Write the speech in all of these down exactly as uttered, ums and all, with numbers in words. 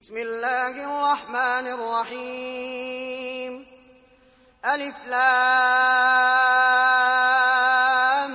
بسم الله الرحمن الرحيم ألف لام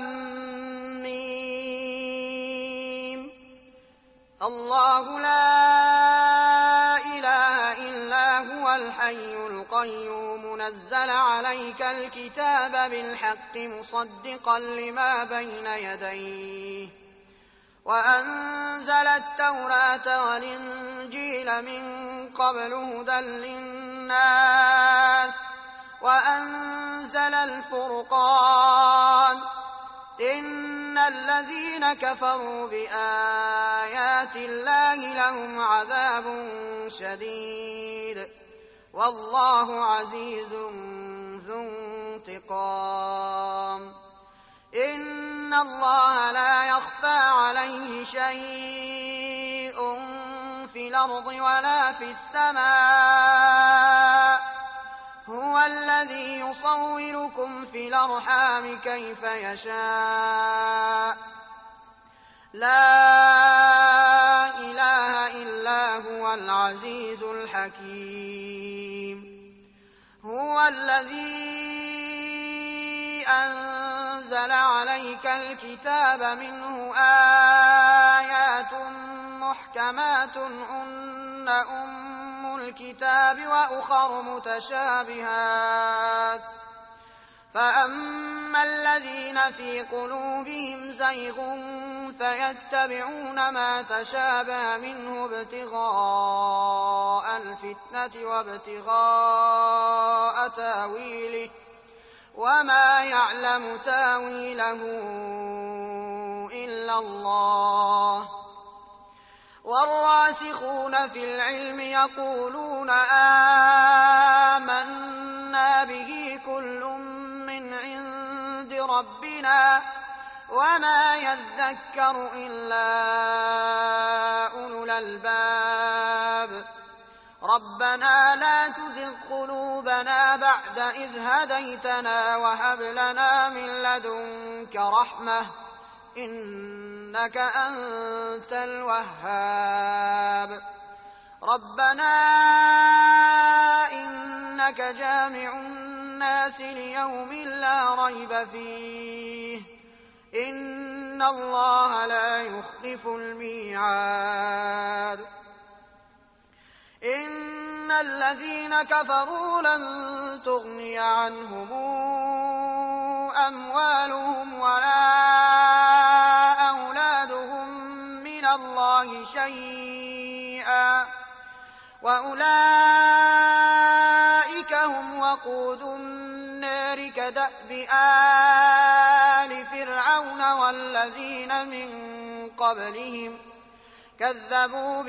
ميم الله لا إله إلا هو الحي القيوم نزل عليك الكتاب بالحق مصدقا لما بين يديه وأنزل التوراة والإنجيل من قبل هدى للناس وأنزل الفرقان إن الذين كفروا بآيات الله لهم عذاب شديد والله عزيز ذو انتقام إن الله لا يخفى عليه شيء في الأرض ولا في السماء هو الذي يصوركم في الأرحام كيف يشاء لا إله إلا هو العزيز الحكيم هو الذي أنزل عليك الكتاب منه آيات محكمات هن أم الكتاب وأخر متشابهات فأما الذين في قلوبهم زيغ فيتبعون ما تشابه منه ابتغاء الفتنة وابتغاء تاويله وما يعلم تاويله إلا الله والراسخون في العلم يقولون آمنا به كل من عند ربنا وما يذكر إلا أولو الألباب ربنا لا تزغ قلوبنا بعد إذ هديتنا وهب لنا من لدنك رحمة إنك أنت الوهاب ربنا إنك جامع الناس ليوم لا ريب فيه إن الله لا يخلف الميعاد إن الذين كفروا لن تغني عنهم أموالهم ولا أولادهم من الله شيئا وأولئك هم وقود النار كدأب آل فرعون والذين من قبلهم كذبوا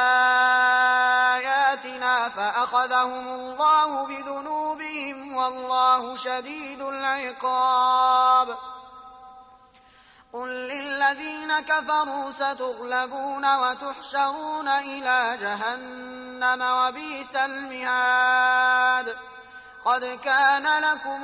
بآياتنا فأخذهم الله بذنوبهم والله شديد العقاب قل للذين كفروا ستغلبون وتحشرون إلى جهنم وبئس المهاد قد كان لكم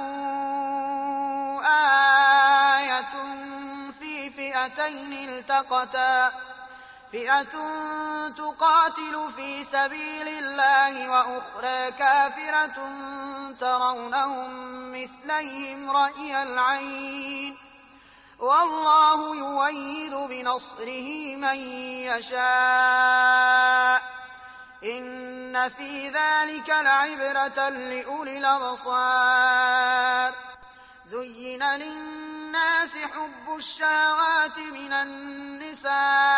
آية في فئتين التقتا فئة تقاتل في سبيل الله وأخرى كافرة ترونهم مثليهم رأي العين والله يؤيد بنصره من يشاء إن في ذلك لعبرة لأولي الأبصار زين للناس حب الشهوات من النساء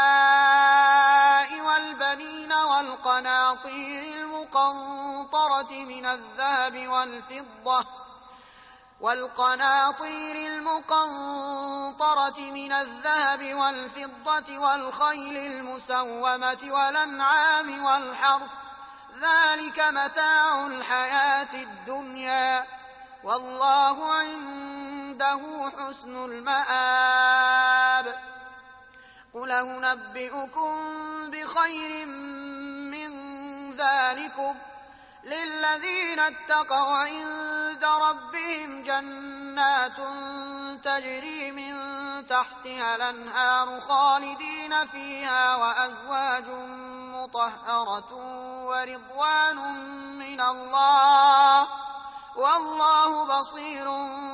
والبنين والقناطير المقنطرة من الذهب والفضة والقناطير المقنطرة من الذهب والفضة والخيل المسومة والأنعام والحرث ذلك متاع الحياة الدنيا والله عنده حسن المآب قل أنبئكم بخير من ذلكم للذين اتقوا عند ربهم جنات تجري من تحتها الأنهار خالدين فيها وأزواج مطهرة ورضوان من الله والله بصير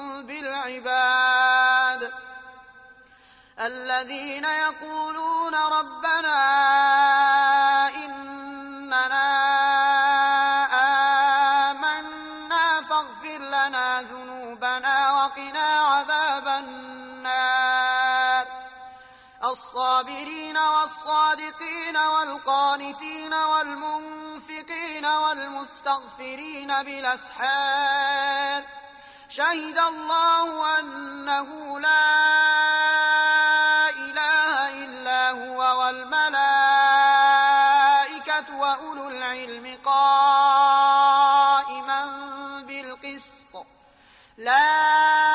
بالعباد. الذين يقولون ربنا إننا آمنا فاغفر لنا ذنوبنا وقنا عذاب النار. الصابرين والصادقين والقانتين والمنفقين والمستغفرين بالأسحار شهد الله أنه لا إله إلا هو والملائكة وأولو العلم قائما بالقسط لا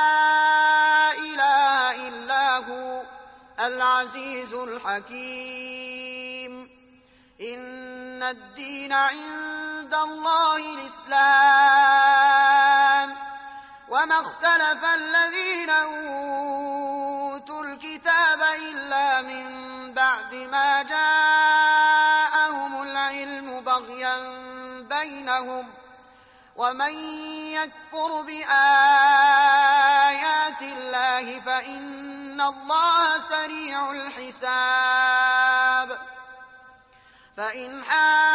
إله إلا هو العزيز الحكيم. إن الدين عند الله الإسلام وما اختلف الذين أوتوا الكتاب إلا من بعد ما جاءهم العلم بغيا بينهم ومن يكفر بآيات الله فإن الله سريع الحساب. فإن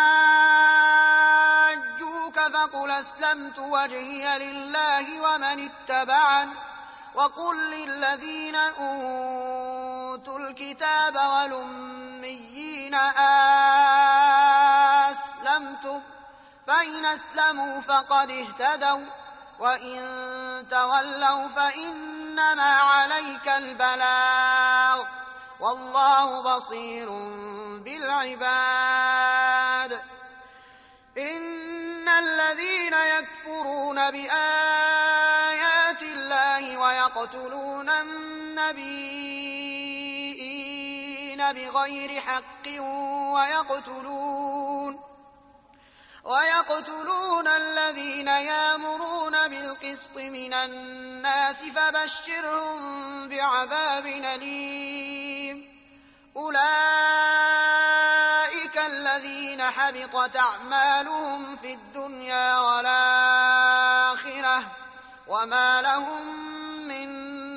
حاجوك فقل أسلمت وجهي لله ومن اتبعني وقل للذين أوتوا الكتاب والأميين أسلمتم فإن أسلموا فقد اهتدوا وإن تولوا فإنما عليك البلاغ والله بصير بالعباد. إن الذين يكفرون بآيات الله ويقتلون النبيين بغير حق ويقتلون ويقتلون الذين يأمرون بالقسط من الناس فبشرهم بعذاب أليم. أولئك الذين حبطت أعمالهم في الدنيا والآخرة وما لهم من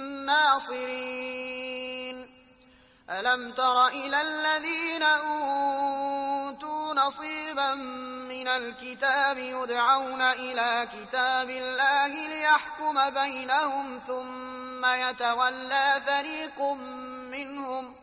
ناصرين. ألم تر إلى الذين أوتوا نصيبا من الكتاب يدعون إلى كتاب الله ليحكم بينهم ثم يتولى فريق منهم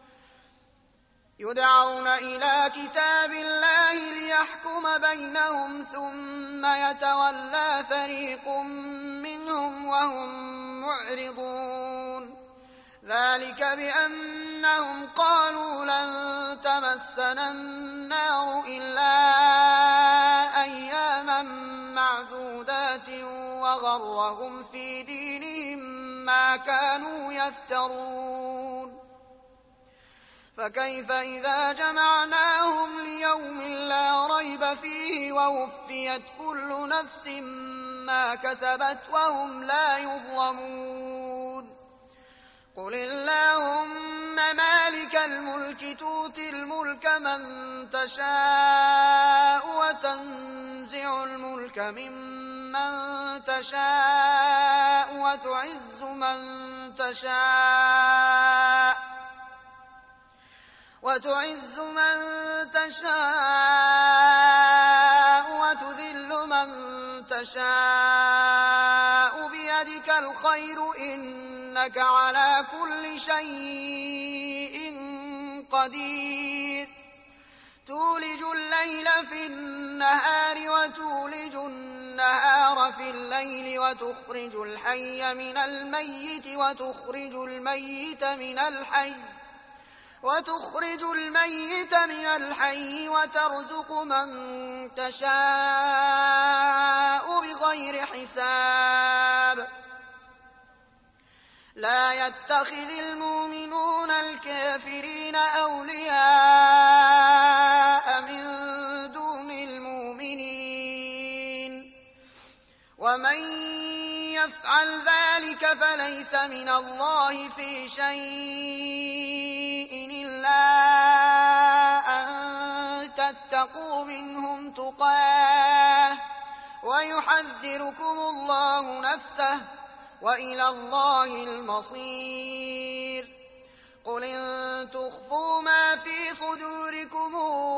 يدعون إلى كتاب الله ليحكم بينهم ثم يتولى فريق منهم وهم معرضون. ذلك بأنهم قالوا لن تمسنا النار إلا أياما معدودات وغرهم في دينهم ما كانوا يفترون. فكيف إذا جمعناهم ليوم لا ريب فيه ووفيت كل نفس ما كسبت وهم لا يظلمون. قل اللهم مالك الملك تؤتي الملك من تشاء وتنزع الملك ممن تشاء وتعز من تشاء وتعز من تشاء وتذل من تشاء بيدك الخير إنك على كل شيء قدير. تولج الليل في النهار وتولج النهار في الليل وتخرج الحي من الميت وتخرج الميت من الحي وتخرج الميت من الحي وترزق من تشاء بغير حساب. لا يتخذ المؤمنون الكافرين أولياء من دون المؤمنين ومن يفعل ذلك فليس من الله في شيء إلا أن واتقوا منهم تقاه ويحذركم الله نفسه وإلى الله المصير. قل إن تخفوا ما في صدوركم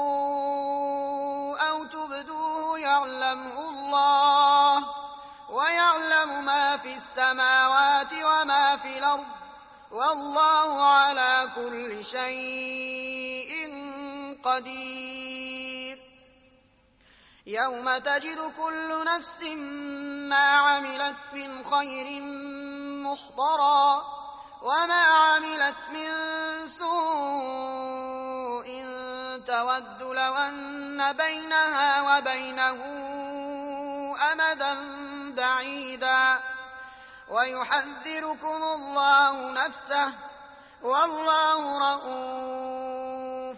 أو تبدوه يعلمه الله ويعلم ما في السماوات وما في الأرض والله على كل شيء قدير. يوم تجد كل نفس ما عملت من خير محضرا وما عملت من سوء تود لو أن بينها وبينه أمدا بعيدا ويحذركم الله نفسه والله رءوف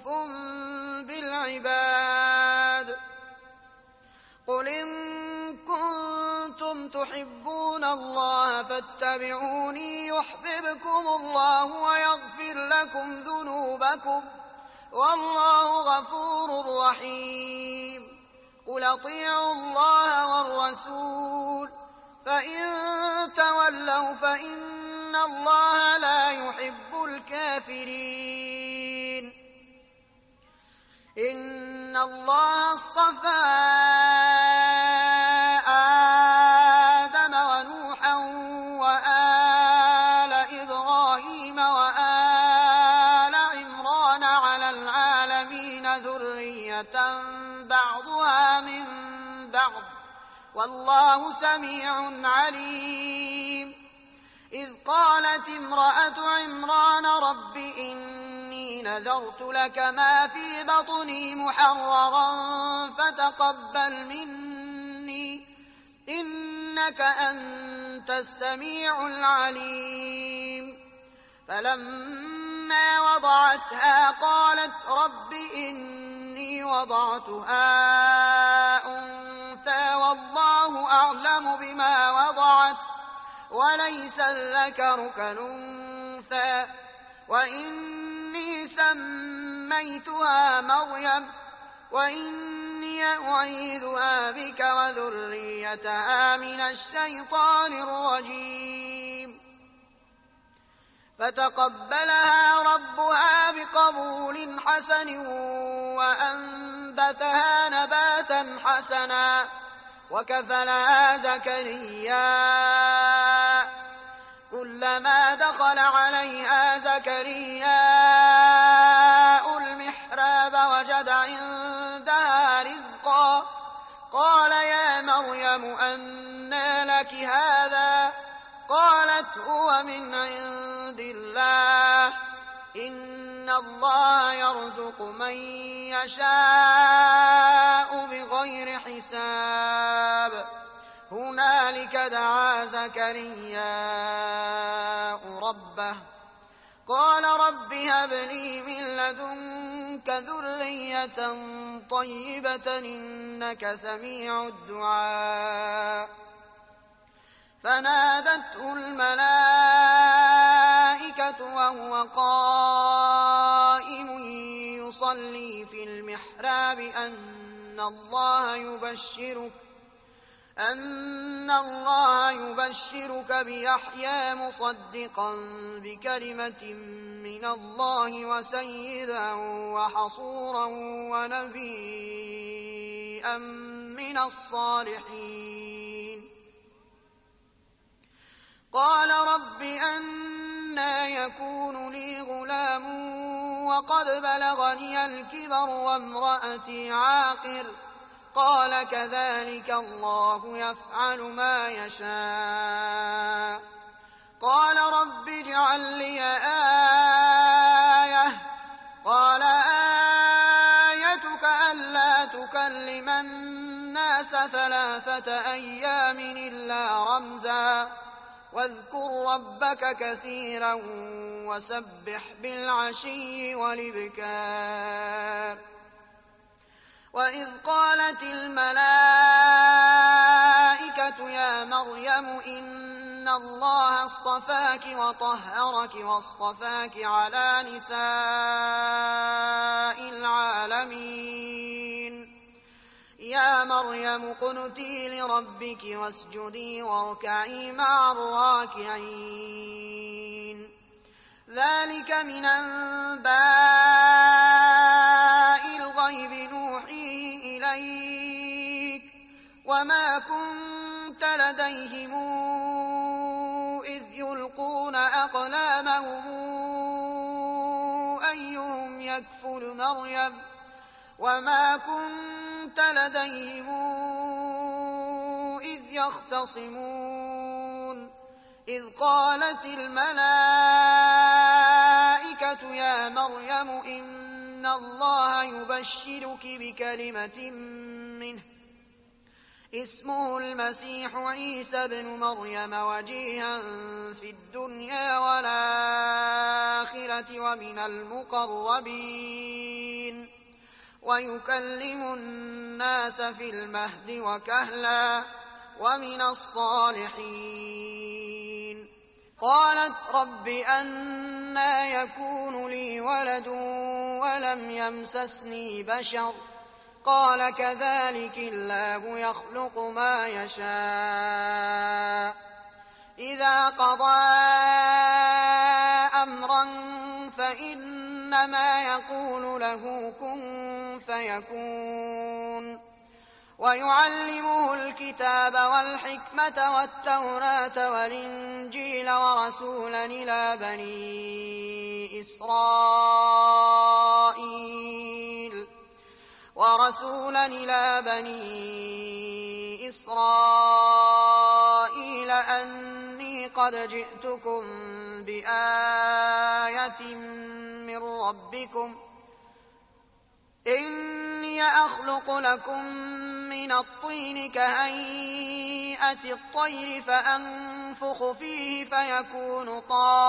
بالعباد. قل إن كنتم تحبون الله فاتبعوني يحببكم الله ويغفر لكم ذنوبكم والله غفور رحيم. قل أطيعوا الله والرسول فإن تولوا فإن الله لا يحب الكافرين. إن الله اصطفى آدم ونوحا وآل إبراهيم وآل عمران على العالمين ذرية بعضها من بعض والله سميع عليم. إذ قالت امرأة عمران رب إني نذرت لك ما في بطني محررا فتقبل مني إنك أنت السميع العليم. فلما وضعتها قالت رب إني وضعتها أنثى والله أعلم بما وضعت وليس الذكر كالأنثى وإني سميتها مريم وإني أعيذها بك وذريتها من الشيطان الرجيم. فتقبلها ربها بقبول حسن وأنبتها نباتا حسنا وكفلها زكريا كلما دخل عليها زكرياء المحراب وجد عندها رزقا قال يا مريم أنى لك هذا قالت هو من عند الله إن الله يرزق من يشاء بغير حساب. هنالك دعا زكرياء ربه قال رب هب لي من لدنك ذرية طيبة إنك سميع الدعاء. فنادته الملائكة وهو قائم يصلي في المحراب أن الله يبشرك أن الله يبشرك بيحيى مصدقا بكلمة من الله وسيدا وحصورا ونبيا من الصالحين. قال رب أنى يكون لي غلام وقد بلغني الكبر وامرأتي عاقر قال كذلك الله يفعل ما يشاء. قال رب اجعل لي آية قال آيتك ألا تكلم الناس ثلاثة أيام إلا رمزا واذكر ربك كثيرا وسبح بالعشي والإبكار. وإذ قالت الملائكة يا مريم إن الله اصطفاك وطهرك واصطفاك على نساء العالمين يا مريم اقنتي لربك واسجدي واركعي مع الراكعين ذلك من أنباء الغيب نوحيه إليك وما كنت لديهم إذ يلقون أقلامهم أيهم يكفل مريم وما كنت لديهم إذ يختصمون إذ قالت الملائكة يا مريم إن الله يبشرك بكلمة منه اسمه المسيح عيسى بن مريم وجيها في الدنيا والآخرة ومن المقربين ويكلم الناس في المهد وكهلا ومن الصالحين قالت رب أنى يكون لي ولد ولم يمسسني بشر قال كذلك الله يخلق ما يشاء إذا قضى أمرا فإنما يقول له كن فيكون ويعلمه الكتاب والحكمة والتوراة والإنجيل ورسولا إلى بني إسرائيل ورسولا إلى بني إسرائيل أني قد جئتكم بآية من ربكم إني أخلق لكم من الطين كهيئة الطير فأنفخ فيه فيكون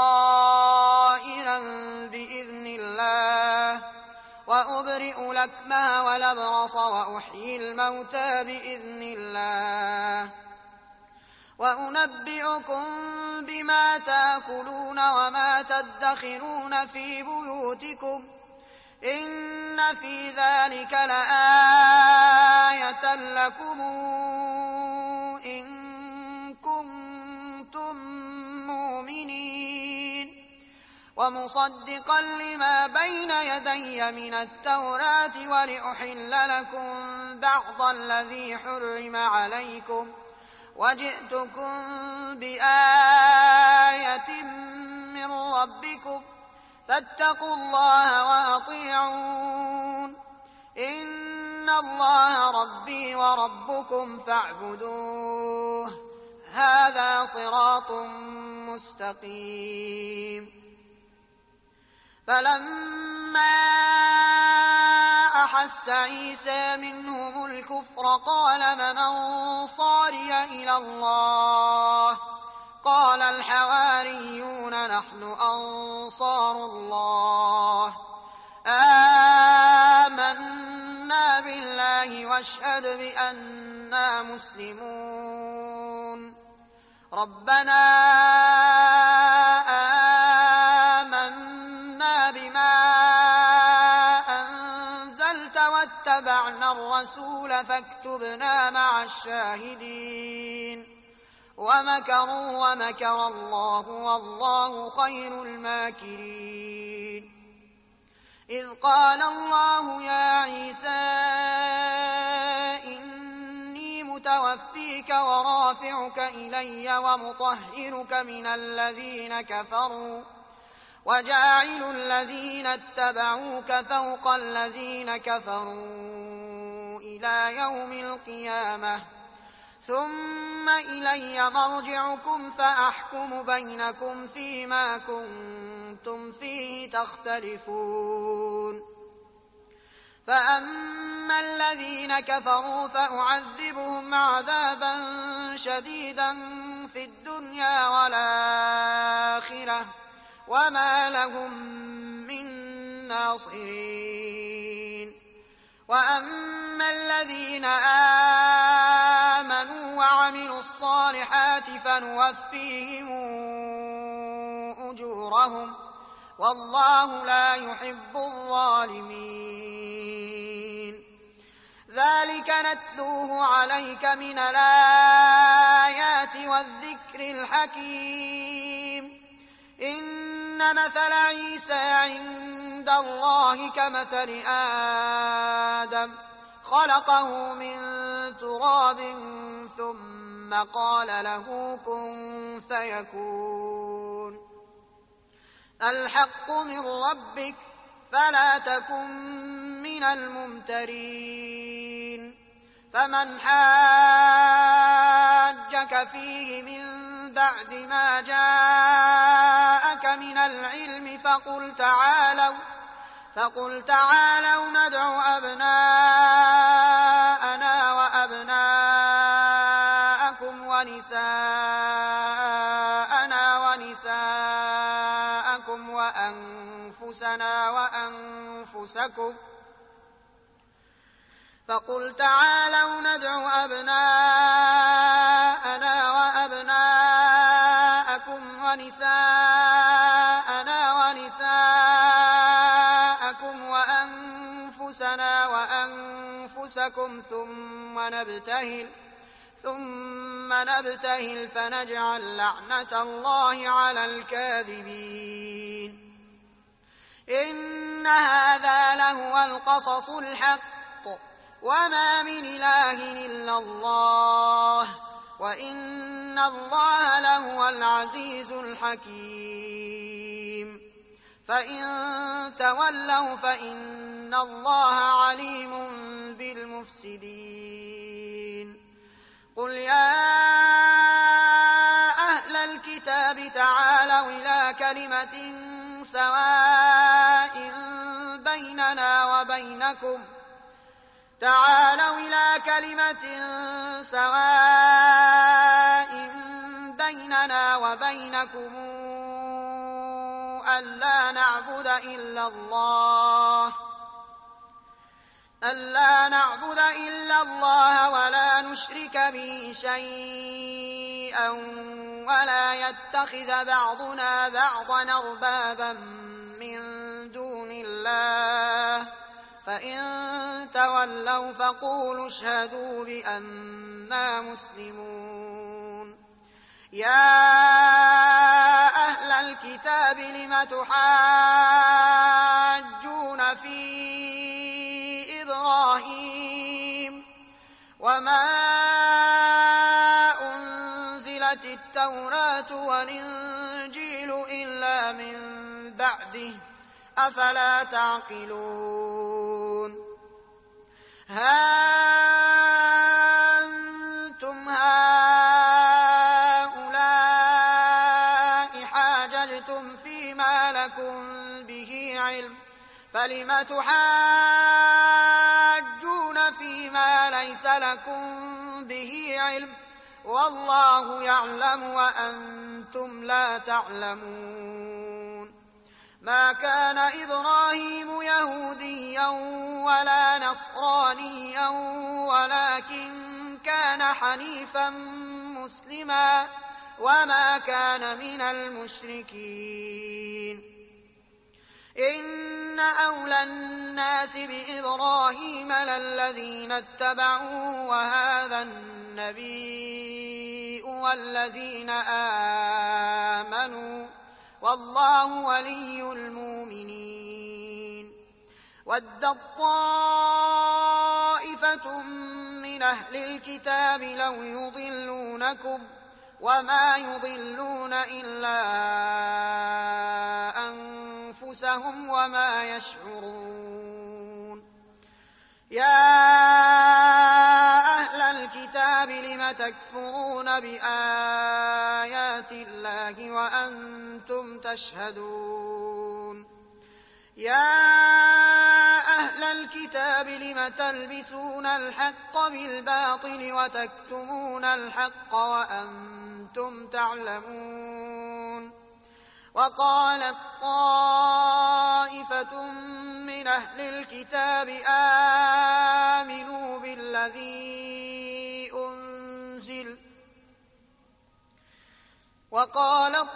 طائرا بإذن الله وأبرئ الأكمه والأبرص وأحيي الموتى بإذن الله وأنبئكم بما تأكلون وما تدخرون في بيوتكم إن في ذلك لآية لكم إن كنتم مؤمنين ومصدقا لما بين يدي من التوراة ولأحل لكم بعض الذي حرم عليكم وجئتكم بآية من ربكم فاتقوا الله وأطيعون إن الله ربي وربكم فاعبدوه هذا صراط مستقيم فلما أحس عيسى منهم الكفر قال من أنصاري إلى الله قال الحواريون نحن أنصار الله آمنا بالله واشهد بأننا مسلمون ربنا آمنا بما أنزلت واتبعنا الرسول فاكتبنا مع الشاهدين ومكروا ومكر الله والله خير الماكرين إذ قال الله يا عيسى إني متوفيك ورافعك إلي ومطهرك من الذين كفروا وجاعل الذين اتبعوك فوق الذين كفروا إلى يوم القيامة ثم إلي مرجعكم فأحكم بينكم فيما كنتم فيه تختلفون فأما الذين كفروا فأعذبهم عذابا شديدا في الدنيا والآخرة وما لهم من ناصرين وأما الذين آمنوا وعملوا الصالحات فنوفيهم أجورهم والله لا يحب الظالمين ذلك نتلو عليك من الآيات والذكر الحكيم إن مثل عيسى عند الله كمثل آدم خلقه من تراب ثم قال له كن فيكون الحق من ربك فلا تكن من الممترين فمن حاجك فيه من بعد ما جاءك من العلم فقل تعالوا فقل تعالوا ندع أبناءنا وأبناءكم ونساءنا ونساءكم وأنفسنا وأنفسكم فقل تعالوا ندع أبناءنا وأبناءكم ونساءنا ونساءكم وأنفسنا وأنفسكم ثم نبتهل ثم نبتهل فنجعل لعنة الله على الكاذبين إن هذا لهو القصص الحق وما من إله إلا الله وإن الله لهو العزيز الحكيم فإن تولوا فإن الله عليم بالمفسدين قل يا أهل الكتاب تعالوا إلى كلمة سواء بيننا وبينكم تعالوا إلى كلمة سواء بيننا وبينكم ألا نعبد إلا الله ألا نعبد إلا الله ولا نشرك به شيئا ولا يتخذ بعضنا بعضا أربابا من دون الله فإن تولوا فقولوا اشهدوا بأننا مسلمون يا أهل الكتاب لم تحاجون في إبراهيم وما أنزلت التوراة والإنجيل إلا من بعده أفلا تعقلون ها أنتم هؤلاء حاججتم فيما لكم به علم فلم تحاجون فيما ليس لكم به علم والله يعلم وأنتم لا تعلمون ما كان إبراهيم يهوديا ولا نصرانيا ولكن كان حنيفا مسلما وما كان من المشركين إن أولى الناس بإبراهيم للذين اتبعوه وهذا النبي والذين آمنوا والله ولي المؤمنين ودت طائفة من أهل الكتاب لو يضلونكم وما يضلون إلا أنفسهم وما يشعرون يا أهل الكتاب لم تكفرون بآيات الله وأنتم تشهدون يا أهل الكتاب لم تلبسون الحق بالباطل وتكتمون الحق وأنتم تعلمون وقالت طائفة من أهل الكتاب آمنوا بالذي أنزل وقالت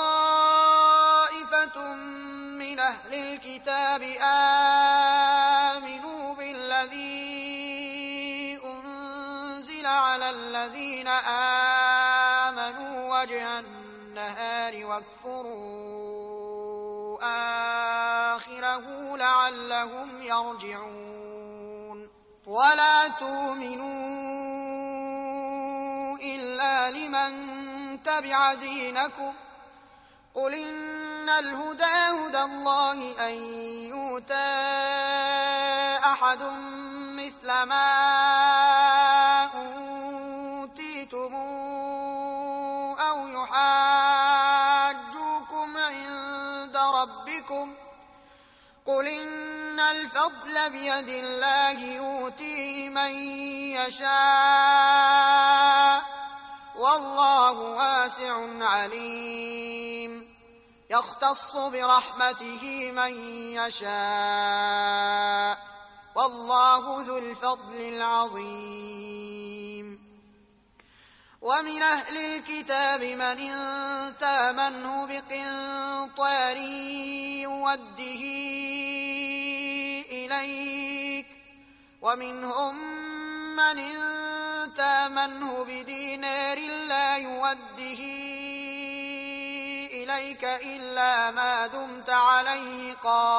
طائفة من أهل الكتاب آمنوا بالذي أنزل على الذين آمنوا وجه النهار واكفروا آخره لعلهم يرجعون ولا تؤمنوا إلا لمن تبع دينكم قل إن الهدى هدى الله أن يؤتى أحد مثل ما أوتيتم أو يحاجوكم عند ربكم قل إن الفضل بيد الله يؤتيه من يشاء والله واسع عليم يختص برحمته من يشاء والله ذو الفضل العظيم ومن أهل الكتاب من إن تامنه بقنطار يوده إليك ومنهم من إن تامنه بدينار لا يوده إليك إلا ما دمت عليه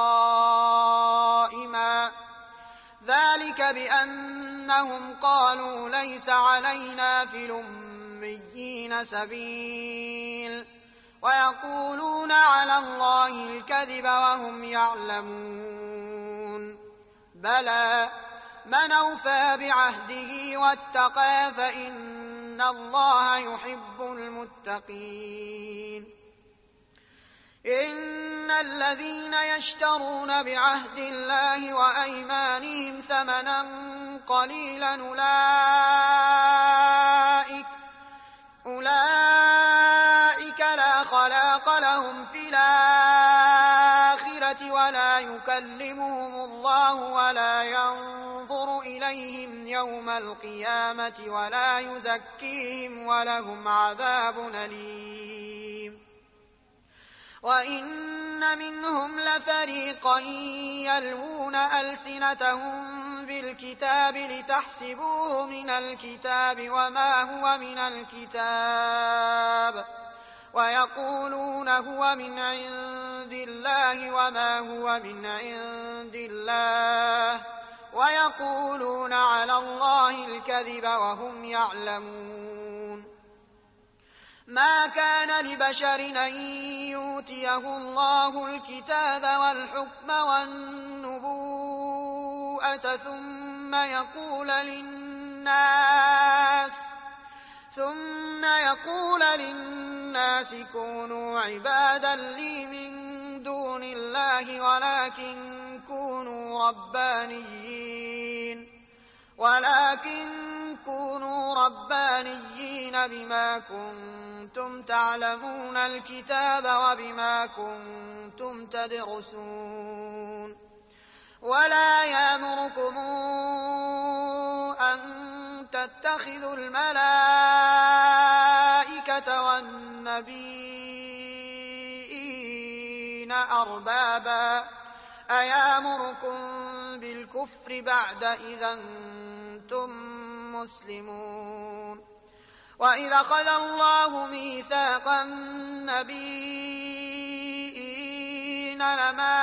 قائما ذلك بأنهم قالوا ليس علينا في الأميين سبيل ويقولون على الله الكذب وهم يعلمون بلى من أوفى بعهده واتقى فإن الله يحب المتقين إن الذين يشترون بعهد الله وأيمانهم ثمنا قليلا أولئك, أولئك لا خلاق لهم في الآخرة ولا يكلمهم الله ولا ينظر إليهم يوم القيامة ولا يزكيهم ولهم عذاب أليم وإن منهم لفريقا يلوون ألسنتهم بالكتاب لتحسبوه من الكتاب وما هو من الكتاب ويقولون هو من عند الله وما هو من عند الله ويقولون على الله الكذب وهم يعلمون ما كان لبشر أن يؤتيه الله الكتاب والحكم والنبوءة ثم يقول للناس ثم يقول للناس كونوا عبادا لي من دون الله ولكن كونوا ربانيين ولكن كونوا ربانيين بما كنتم تعلمون الكتاب وبما كنتم تدرسون ولا يأمركم أن تتخذوا الملائكة والنبيين أربابا أيأمركم بالكفر بعد إذا أنتم مسلمون وإذا أخذ الله ميثاق النبيين لما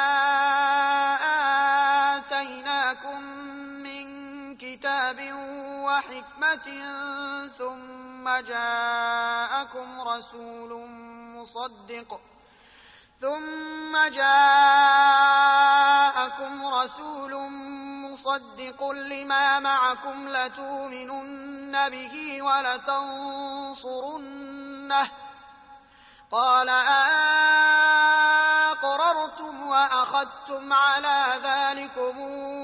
آتيناكم من كتاب وحكمة ثم جاءكم رسول مصدق ثم جاءكم رسول مصدق لما معكم لتؤمنن به ولتنصرنه قال أقررتم وأخذتم على ذلكم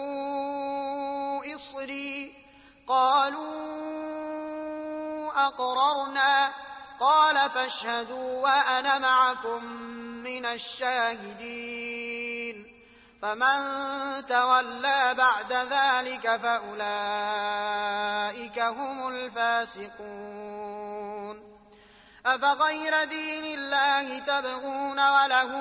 إصري قالوا أقررنا قال فاشهدوا وأنا معكم من الشاهدين فمن تولى بعد ذلك فأولئك هم الفاسقون أفغير دين الله تبغون وله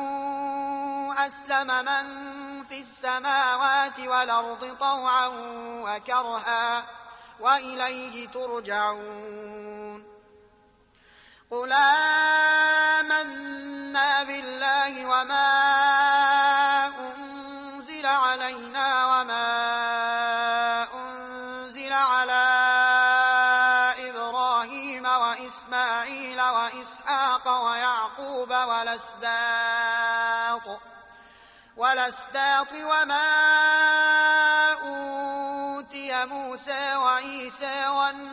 أسلم من في السماوات والأرض طوعا وكرها وإليه ترجعون قل آمنا بالله وما أنزل علينا وما أنزل على إبراهيم وإسماعيل وإسحاق ويعقوب والأسباط والأسباط وما أوتي موسى وعيسى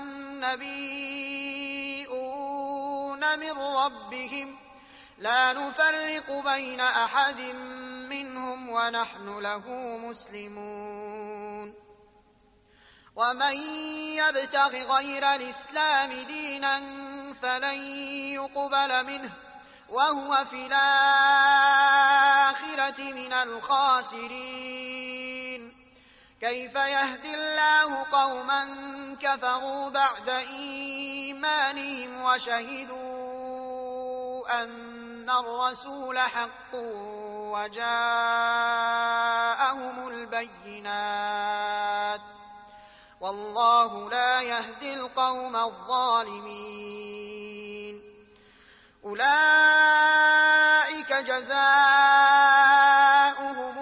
والنبيون من ربهم لا نفرق بين أحد منهم ونحن له مسلمون ومن يبتغ غير الإسلام دينا فلن يقبل منه وهو في الآخرة من الخاسرين كيف يهدي الله قوما كفروا بعد إيمانهم وشهدوا أن الرسول حق وجاءهم البينات والله لا يهدي القوم الظالمين أولئك جزاؤهم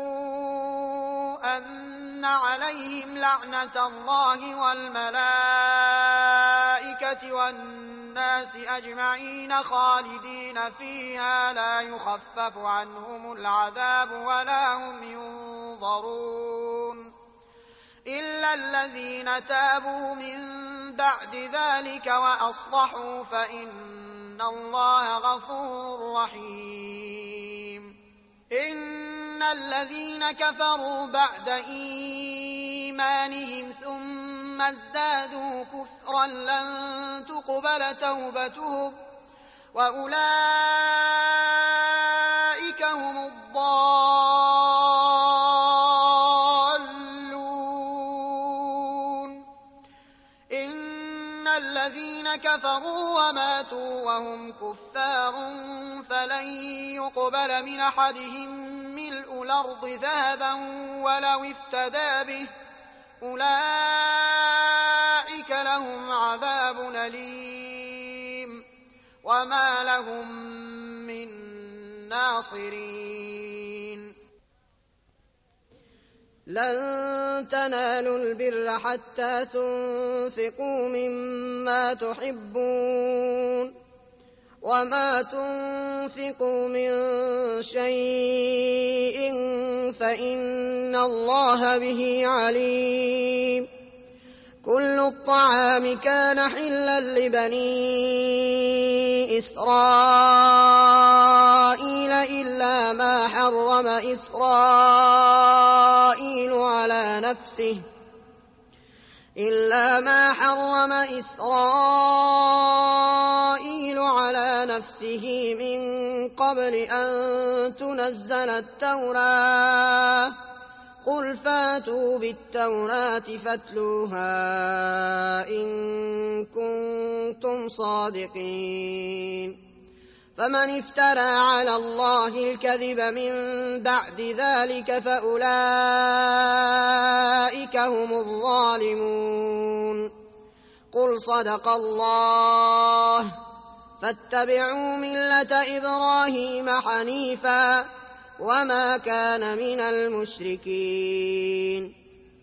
أن عليهم لعنة الله والملائكة والناس أجمعين خالدين فيها لا يخفف عنهم العذاب ولا هم ينظرون إلا الذين تابوا من بعد ذلك وأصلحوا فإن الله غفور رحيم إن الذين كفروا بعد إيمانهم ثم ازدادوا كفرا لن تقبل توبتهم وأولئك هم الضالون إن الذين كفروا وماتوا وهم كفار فلن يقبل من أحدهم ملء الأرض ذهبا ولو افتدى به أولئك لهم عذاب أليم وما لهم من ناصرين لن تنالوا البر حتى تنفقوا مما تحبون وما تنفقوا من شيء فإن الله به عليم كل الطعام كان حلا لبني إسرائيل إلا ما حرم إسرائيل على نفسه إلا ما حرم إسرائيل على نفسه من قبل أن تنزل التوراة قل فاتوا بالتوراة فاتلوها إن كنتم صادقين فمن افترى على الله الكذب من بعد ذلك فأولئك هم الظالمون قل صدق الله فاتبعوا ملة إبراهيم حنيفا وما كان من المشركين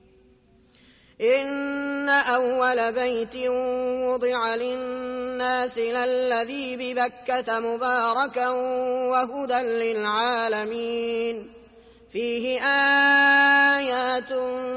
إن أول بيت وضع للناس للذي ببكة مباركا وهدى للعالمين فيه آيات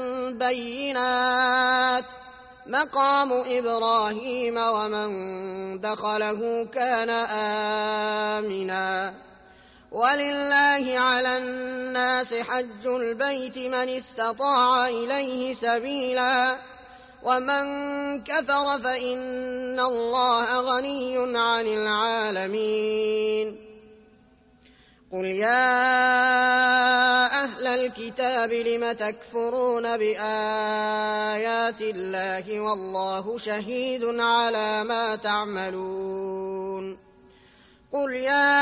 بينات مقام إبراهيم ومن دخله كان آمنا ولله على الناس حج البيت من استطاع إليه سبيلا ومن كفر فإن الله غني عن العالمين قل يا أهل الكتاب لم تكفرون بآيات الله والله شهيد على ما تعملون قل يا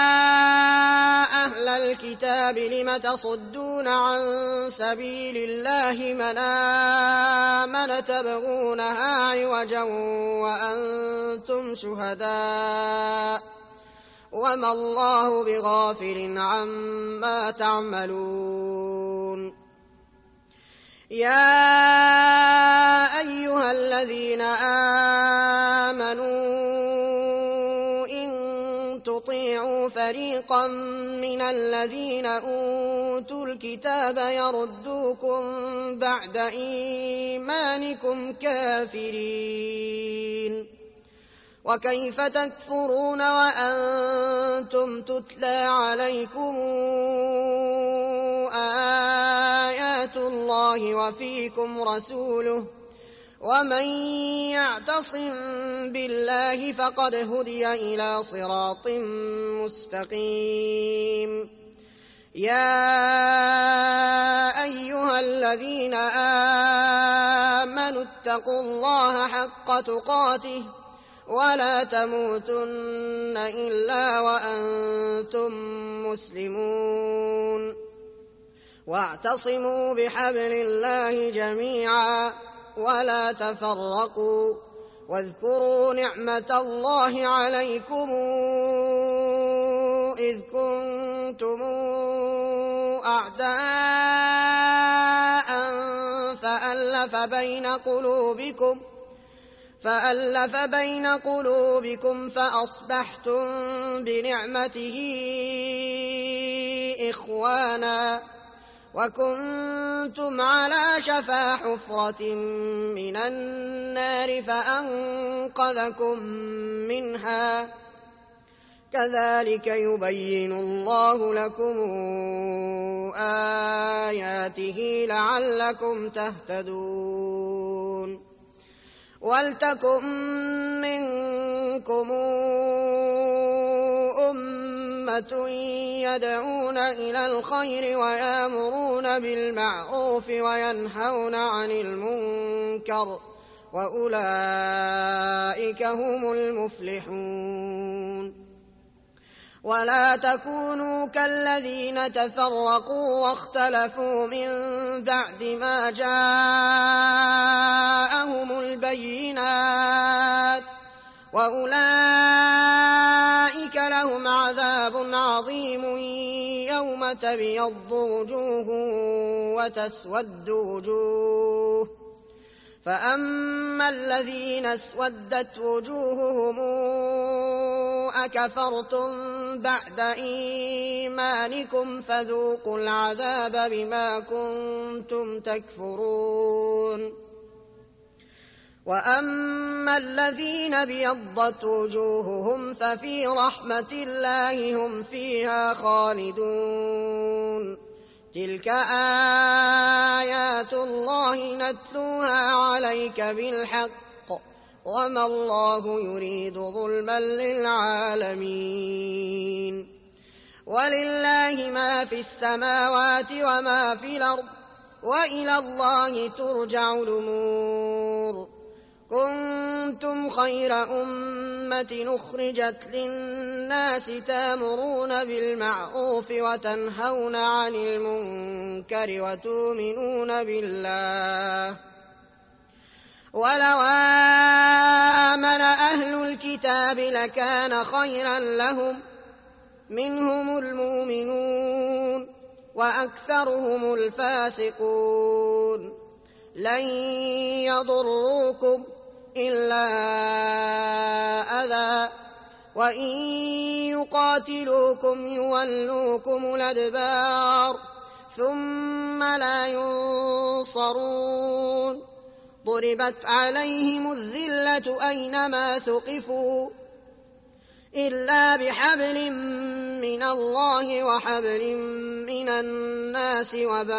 أهل الكتاب لم تصدون عن سبيل الله من آمن تبغونها عوجا وأنتم شهداء وما الله بغافل عما تعملون يا أيها الذين آمنوا تطيعوا فريقا من الذين أوتوا الكتاب يردوكم بعد إيمانكم كافرين وكيف تكفرون وأنتم تتلى عليكم آيات الله وفيكم رسوله ومن يعتصم بالله فقد هدي إلى صراط مستقيم يا أيها الذين آمنوا اتقوا الله حق تقاته ولا تموتن إلا وأنتم مسلمون واعتصموا بحبل الله جميعا ولا تفرقوا واذكروا نعمة الله عليكم إذ كنتم أعداء فألف بين قلوبكم فألف بين قلوبكم فأصبحتم بنعمته إخوانا وكنتم على شفا حفرة من النار فأنقذكم منها كذلك يبين الله لكم آياته لعلكم تهتدون ولتكن منكم أمة يدعون إلى الخير ويأمرون بالمعروف وينهون عن المنكر وأولئك هم المفلحون ولا تكونوا كالذين تفرقوا واختلفوا من بعد ما جاءهم البينات وأولئك لهم عذاب عظيم يوم تبيض وجوه وتسود وجوه فأما الذين اسودت وجوههم أكفرتم بعد إيمانكم فذوقوا العذاب بما كنتم تكفرون وأما الذين ابيضت وجوههم ففي رحمة الله هم فيها خالدون تلك آيات الله نتلوها عليك بالحق وما الله يريد ظلما للعالمين ولله ما في السماوات وما في الأرض وإلى الله ترجع الأمور كنتم خير أمة أخرجت للناس تأمرون بالمعروف وتنهون عن المنكر وتؤمنون بالله ولو آمن أهل الكتاب لكان خيرا لهم منهم المؤمنون وأكثرهم الفاسقون لن يضروكم إلا أذى وإن يقاتلوكم يولوكم الأدبار ثم لا ينصرون ضربت عليهم الذلة أينما ثقفوا إلا بحبل من الله وحبل من الناس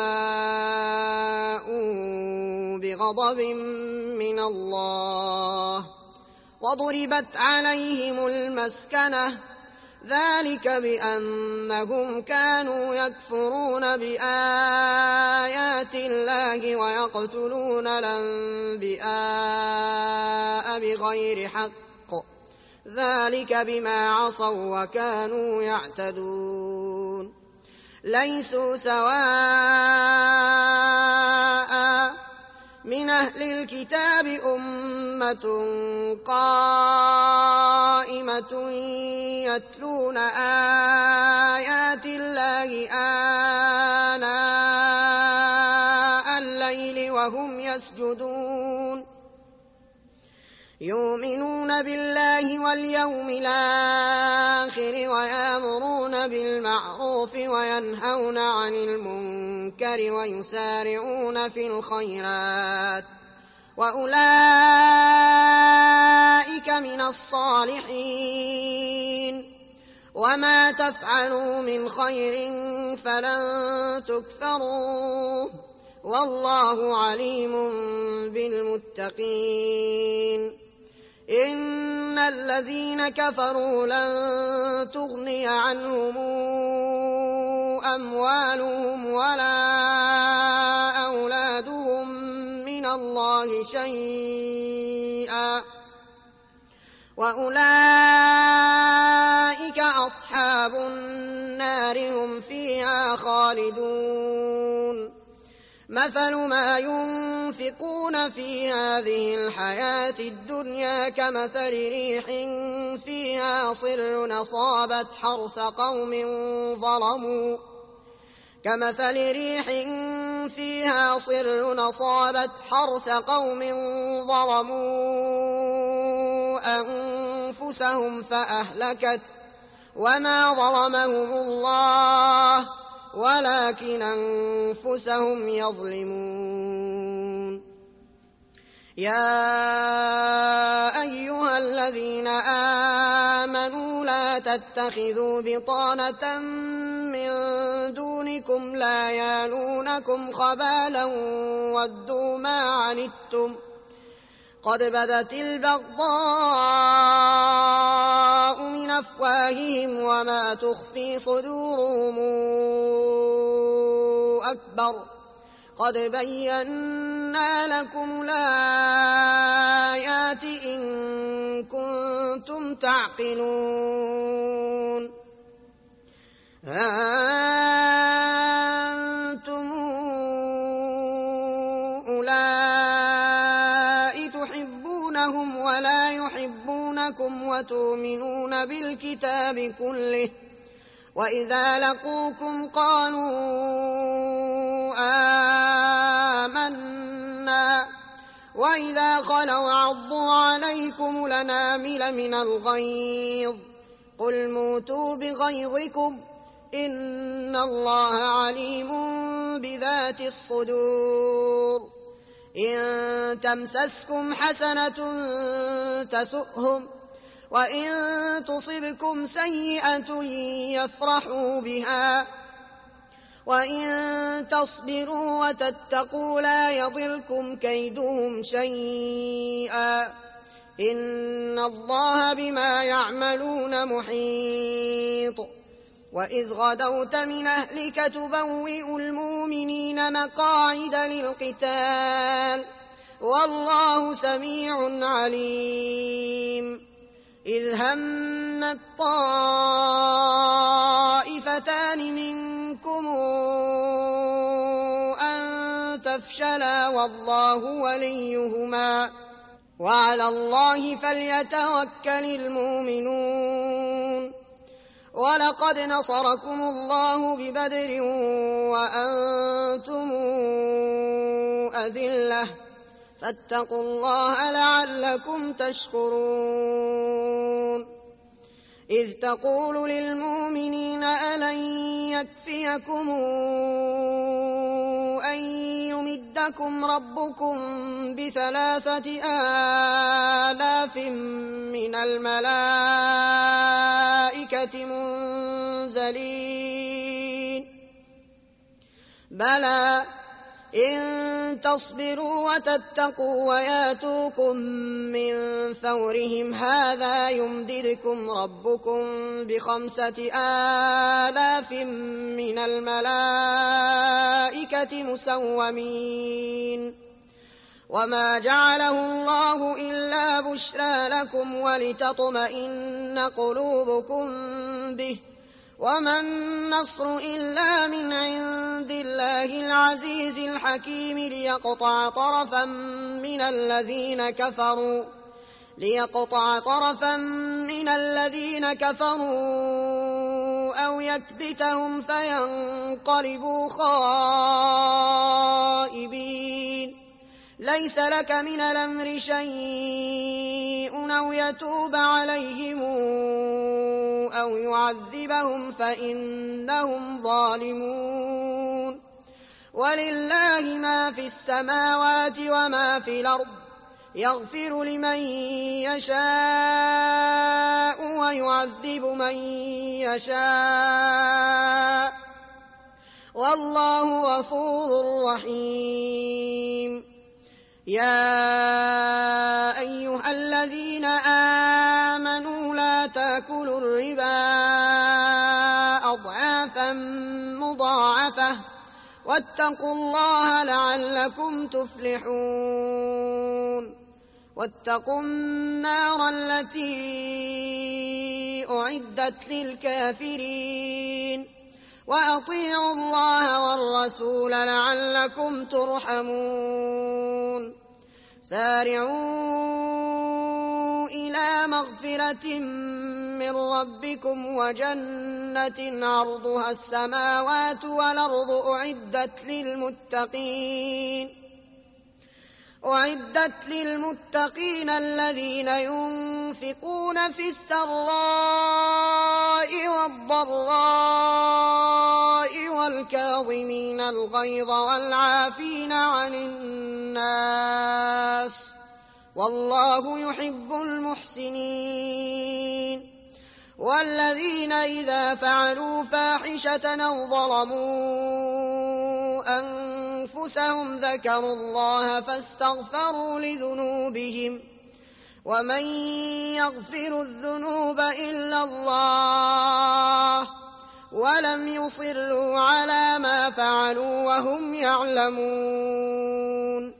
وباءوا بغضب من الله وضربت عليهم المسكنة ذلك بأنهم كانوا يكفرون بآيات الله ويقتلون الأنبياء بغير حق ذلك بما عصوا وكانوا يعتدون ليسوا سواء من أهل الكتاب أمة قائمة يتلون آيات الله آناء الليل وهم يسجدون يؤمنون بالله واليوم الآخر ويأمرون بالمعروف وينهون عن المنكر ويسارعون في الخيرات وأولئك من الصالحين وما تفعلوا من خير فلن تكفروه والله عليم بالمتقين إن الذين كفروا لن تغني عنهم أموالهم ولا أولادهم من الله شيئا وأولئك أصحاب النار هم فيها خالدون مثل ما ينفقون في هذه الحياة الدنيا كمثل ريح فيها صر أصابت حرث قوم ظلموا كمثل ريح فيها صر أصابت حرث قوم ظلموا أنفسهم فأهلكت وما ظلمهم الله ولكن أنفسهم يظلمون يا أيها الذين آمنوا لا تتخذوا بطانة من دونكم لا يالونكم خبالا ودوا ما عنتم قد بدت البغضاء من أفواههم وما تخفي صدورهم أكبر قد بينا لكم الآيات إن كنتم تعقلون أنتم أولئك تحبونهم ولا يحبونكم وتؤمنون بالكتاب كله وإذا لقوكم قالوا آمنا وإذا خلوا عضوا عليكم الأنامل من الغيظ قل موتوا بغيظكم إن الله عليم بذات الصدور إن تمسسكم حسنة تسؤهم وإن تصبكم سيئة يفرحوا بها وإن تصبروا وتتقوا لا يضركم كيدهم شيئا إن الله بما يعملون محيط وإذ غدوت من أهلك تبوئ المؤمنين مقاعد للقتال والله سميع عليم إذ همت طائفتان منكم أن تفشلا والله وليهما وعلى الله فليتوكل المؤمنون ولقد نصركم الله ببدر وأنتم أذلة فاتقوا الله لعلكم تشكرون إذ تقول للمؤمنين ألن يكفيكم أن يمدكم ربكم بثلاثة آلاف من الملائكة منزلين بلى إن تصبروا وتتقوا وياتوكم من فورهم هذا يمددكم ربكم بخمسة آلاف من الملائكة مسومين وما جعله الله إلا بشرى لكم ولتطمئن قلوبكم به، وما النصر إلا من عند الله العزيز الحكيم ليقطع طرفا من الذين كفروا ليقطع طرفا من الذين كفروا أو يكبتهم فينقلبوا خائبين. ليس لك من الأمر شيء أو يتوب عليهم أو يعذبهم فإنهم ظالمون. ولله ما في السماوات وما في الأرض، يغفر لمن يشاء ويعذب من يشاء، والله غفور رحيم. يا أيها الذين آمنوا لا تأكلوا الربا أضعافا مضاعفة واتقوا الله لعلكم تفلحون. واتقوا النار التي أعدت للكافرين، وأطيعوا الله والرسول لعلكم ترحمون. سارعوا إلى مغفرة من ربكم وجنة عرضها السماوات والأرض أعدت للمتقين أعدت للمتقين الذين ينفقون في السراء والضراء والكاظمين الغيظ والعافين عن الناس، والله يحب المحسنين. والذين إذا فعلوا فاحشة أو ظلموا أنفسهم ذكروا الله فاستغفروا لذنوبهم، ومن يغفر الذنوب إلا الله، ولم يصروا على ما فعلوا وهم يعلمون.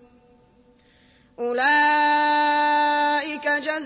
أولئك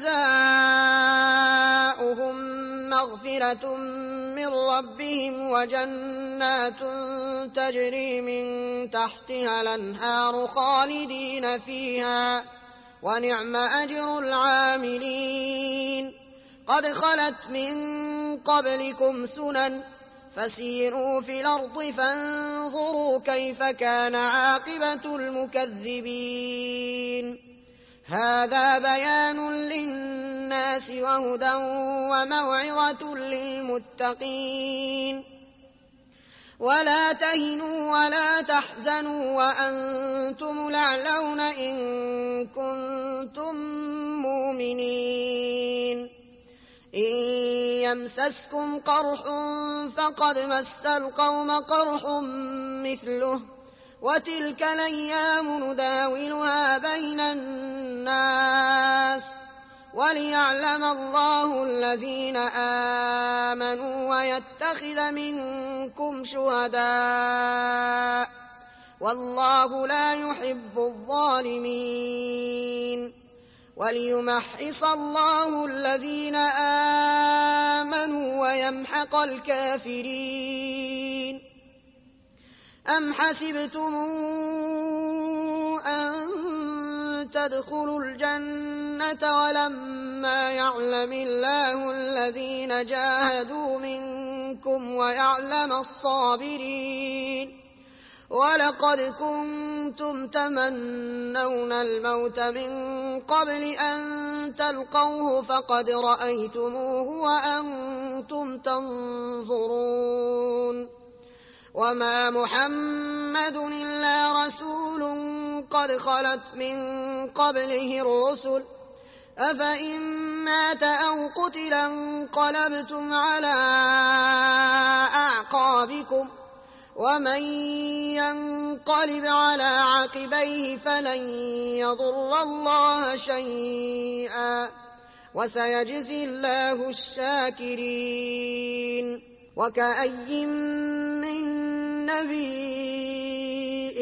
جزاؤهم مغفرة من ربهم وجنات تجري من تحتها الأنهار خالدين فيها، ونعم أجر العاملين. قد خلت من قبلكم سنن فسيروا في الأرض فانظروا كيف كان عاقبة المكذبين. هذا بيان للناس وهدى وموعظة للمتقين. ولا تهنوا ولا تحزنوا وأنتم الأعلون إن كنتم مؤمنين. إن يمسسكم قرح فقد مس القوم قرح مثله، وتلك الأيام نداولها بين الناس، وليعلم الله الذين آمنوا ويتخذ منكم شهداء، والله لا يحب الظالمين. وليمحص الله الذين آمنوا ويمحق الكافرين. أم حسبتم أن تدخلوا الجنة ولما يعلم الله الذين جاهدوا منكم ويعلم الصابرين؟ ولقد كنتم تمنون الموت من قبل أن تلقوه فقد رأيتموه وأنتم تنظرون. وما محمد إلا رسول قد خلت من قبله الرسل، أفإن مات أو قتل انقلبتم على أعقابكم، ومن ينقلب على عقبيه فلن يضر الله شيئا، وسيجزي الله الشاكرين. وكأي من نبي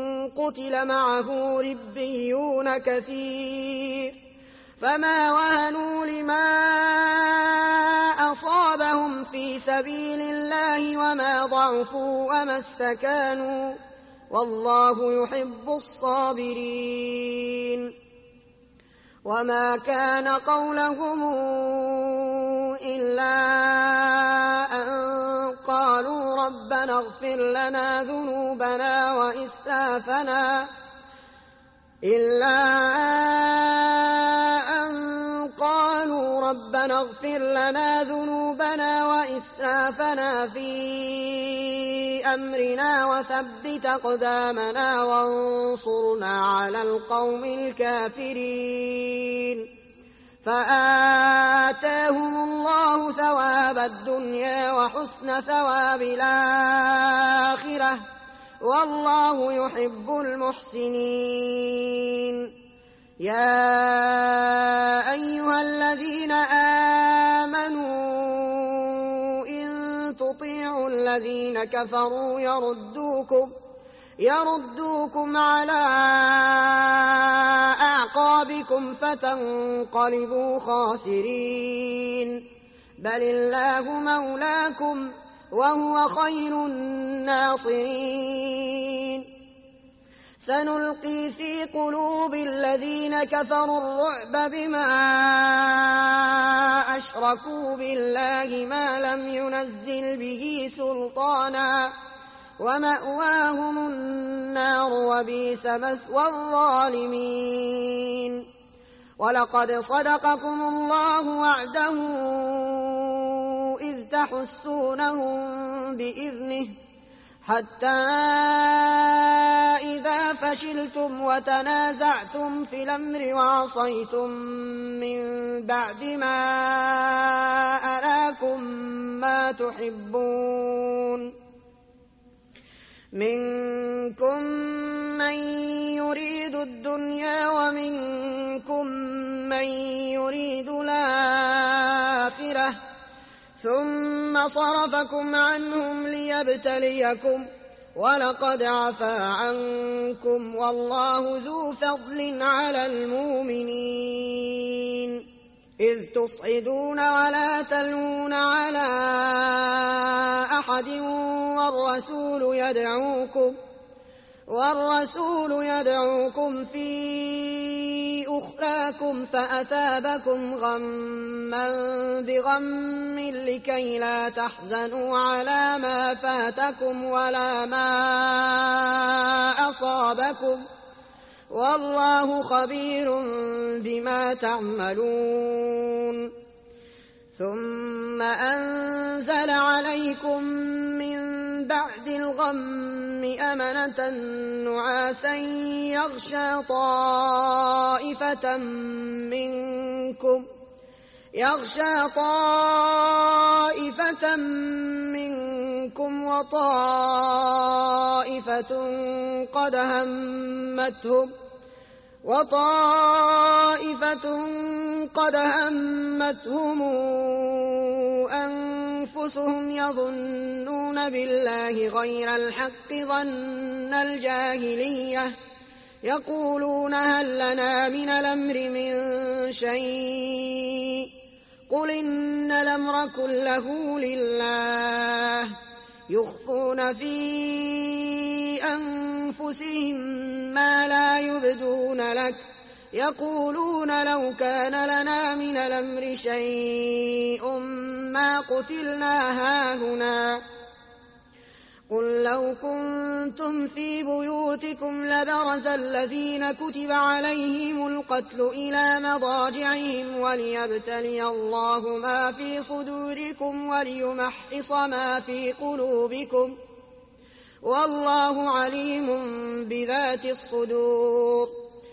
قتل معه ربيون كثير فما وهنوا سبيل الله وما ضعفوا وما استكانوا والله يحب الصابرين. وما كان قولهم إلا أن قالوا ربنا اغفر لنا ذنوبنا وإسرافنا إلا أن قالوا ربنا اغفر لنا ذنوبنا وإسرافنا في أمرنا وثبت أقدامنا وانصرنا على القوم الكافرين. فآتاهم الله ثواب الدنيا وحسن ثواب الآخرة والله يحب المحسنين. يا أيها الذين آمنوا إن تطيعوا الذين كفروا يردوكم يردوكم على أعقابكم فتنقلبوا خاسرين. بل الله مولاكم وهو خير الناصرين. سنلقي في قلوب الذين كفروا الرعب بما أشركوا بالله ما لم ينزل به سلطانا ومأواهم النار وبئس مثوى الظالمين. ولقد صدقكم الله وعده إذ تحسونهم بإذنه حتى إذا فشلتم وتنازعتم في الأمر وعصيتم من بعد ما أراكم ما تحبون منكم من يريد الدنيا ومنكم من يريد الآخرة ثم صرفكم عنهم ليبتليكم ولقد عفا عنكم والله ذو فضل على المؤمنين. إذ تصعدون ولا تلوون على أحد والرسول يدعوكم والرسول يدعوكم في أخراكم فأثابكم غما بغم لكي لا تحزنوا على ما فاتكم ولا ما أصابكم والله خبير بما تعملون. ثم أنزل عليكم من بعد الغم أمنة نعاسا يغشى طائفة منكم يغشى طائفة منكم وطائفة قد همتهم وطائفة قد همتهم أنفسهم يظنون بالله غير الحق ظن الجاهلية يقولون هل لنا من الأمر من شيء قل إن الأمر كله لله يخفون في أنفسهم ما لا يبدون لك يقولون لو كان لنا من الأمر شيء ما قتلنا هاهنا قل لو كنتم في بيوتكم لبرز الذين كتب عليهم القتل إلى مضاجعهم وليبتلي الله ما في صدوركم وليمحص ما في قلوبكم والله عليم بذات الصدور.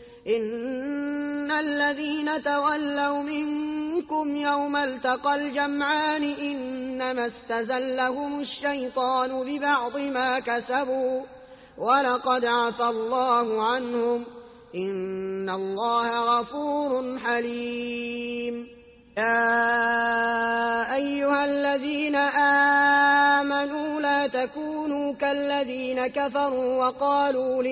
إن الذين تولوا منكم يوم التقى الجمعان إنما استزلهم الشيطان ببعض ما كسبوا ولقد عفى الله عنهم إن الله غفور حليم. يا أيها الذين آمنوا لا تكونوا كالذين كفروا وقالوا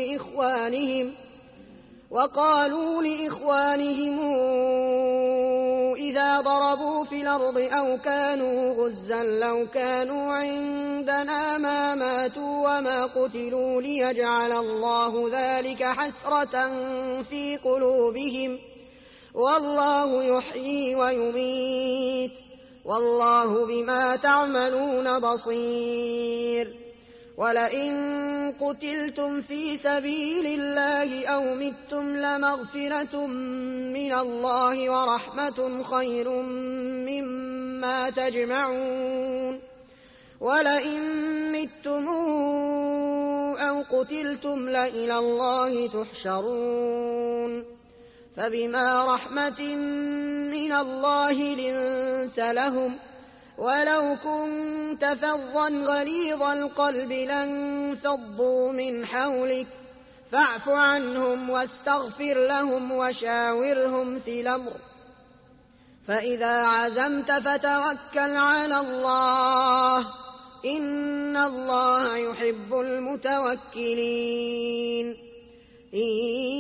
لإخوانهم وقالوا لإخوانهم إذا ما ضربوا في الأرض أو كانوا غزا لو كانوا عندنا ما ماتوا وما قتلوا ليجعل الله ذلك حسرة في قلوبهم والله يحيي ويميت والله بما تعملون بصير. ولئن قتلتم في سبيل الله أو متم لمغفرة من الله ورحمة خير مما تجمعون. ولئن متم أو قتلتم لإلى الله تحشرون. فبما رحمة من الله لنت لهم ولو كنت فظا غليظ القلب لانفضوا من حولك فاعف عنهم واستغفر لهم وشاورهم في الأمر فإذا عزمت فتوكل على الله إن الله يحب المتوكلين. إن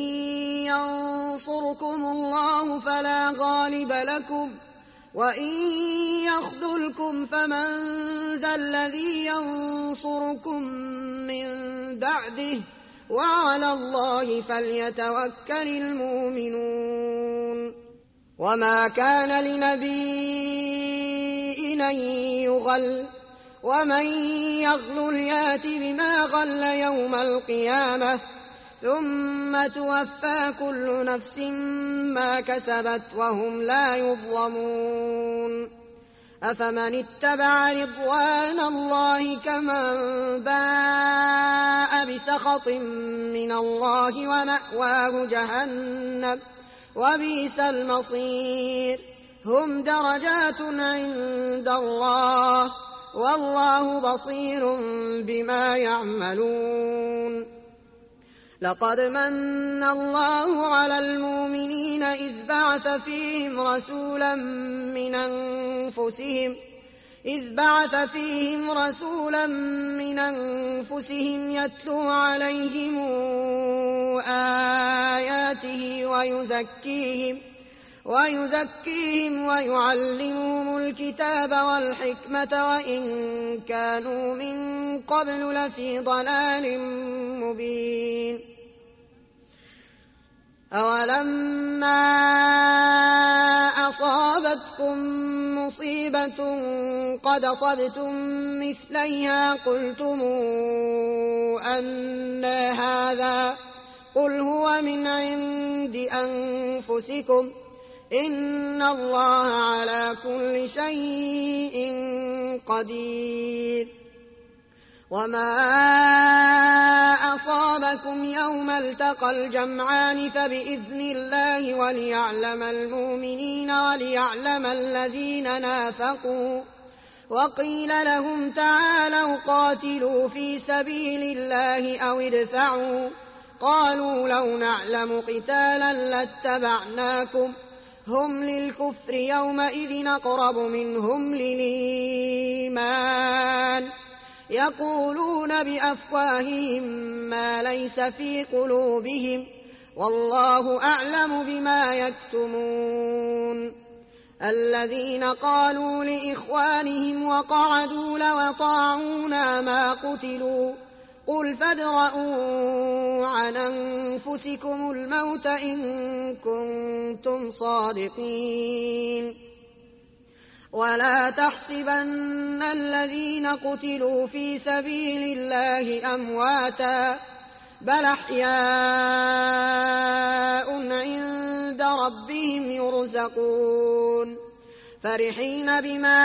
ينصركم الله فلا غالب لكم وإن يخذلكم فمن ذا الذي ينصركم من بعده وعلى الله فليتوكل المؤمنون. وما كان لنبي أن يغل ومن يغل يأت بما غل يوم القيامة ثم توفى كل نفس ما كسبت وهم لا يظلمون. أفمن اتبع رضوان الله كمن باء بسخط من الله ومأواه جهنم وبئس المصير. هم درجات عند الله والله بصير بما يعملون. لقد من الله على المؤمنين إذ بعث فيهم رسولا من أنفسهم إذ بعث فيهم رسولا من أنفسهم يتلو عليهم آياته ويزكيهم ويزكيهم ويعلمهم الكتاب والحكمة وإن كانوا من قبل لفي ضلال مبين. أولما أصابتكم مصيبة قد أصبتم مثليها قلتم أنى هذا قل هو من عند أنفسكم إن الله على كل شيء قدير. وما أصابكم يوم التقى الجمعان فبإذن الله وليعلم المؤمنين وليعلم الذين نافقوا. وقيل لهم تعالوا قاتلوا في سبيل الله أو ادفعوا قالوا لو نعلم قتالا لاتبعناكم هم للكفر يومئذ أقرب منهم للإيمان يقولون بأفواههم ما ليس في قلوبهم والله أعلم بما يكتمون. الذين قالوا لإخوانهم وقعدوا لو أطاعونا ما قتلوا قل فادرءوا عن أنفسكم الموت إن كنتم صادقين. ولا تحسبن الذين قتلوا في سبيل الله أمواتا بل أحياء عند ربهم يرزقون فرحين بما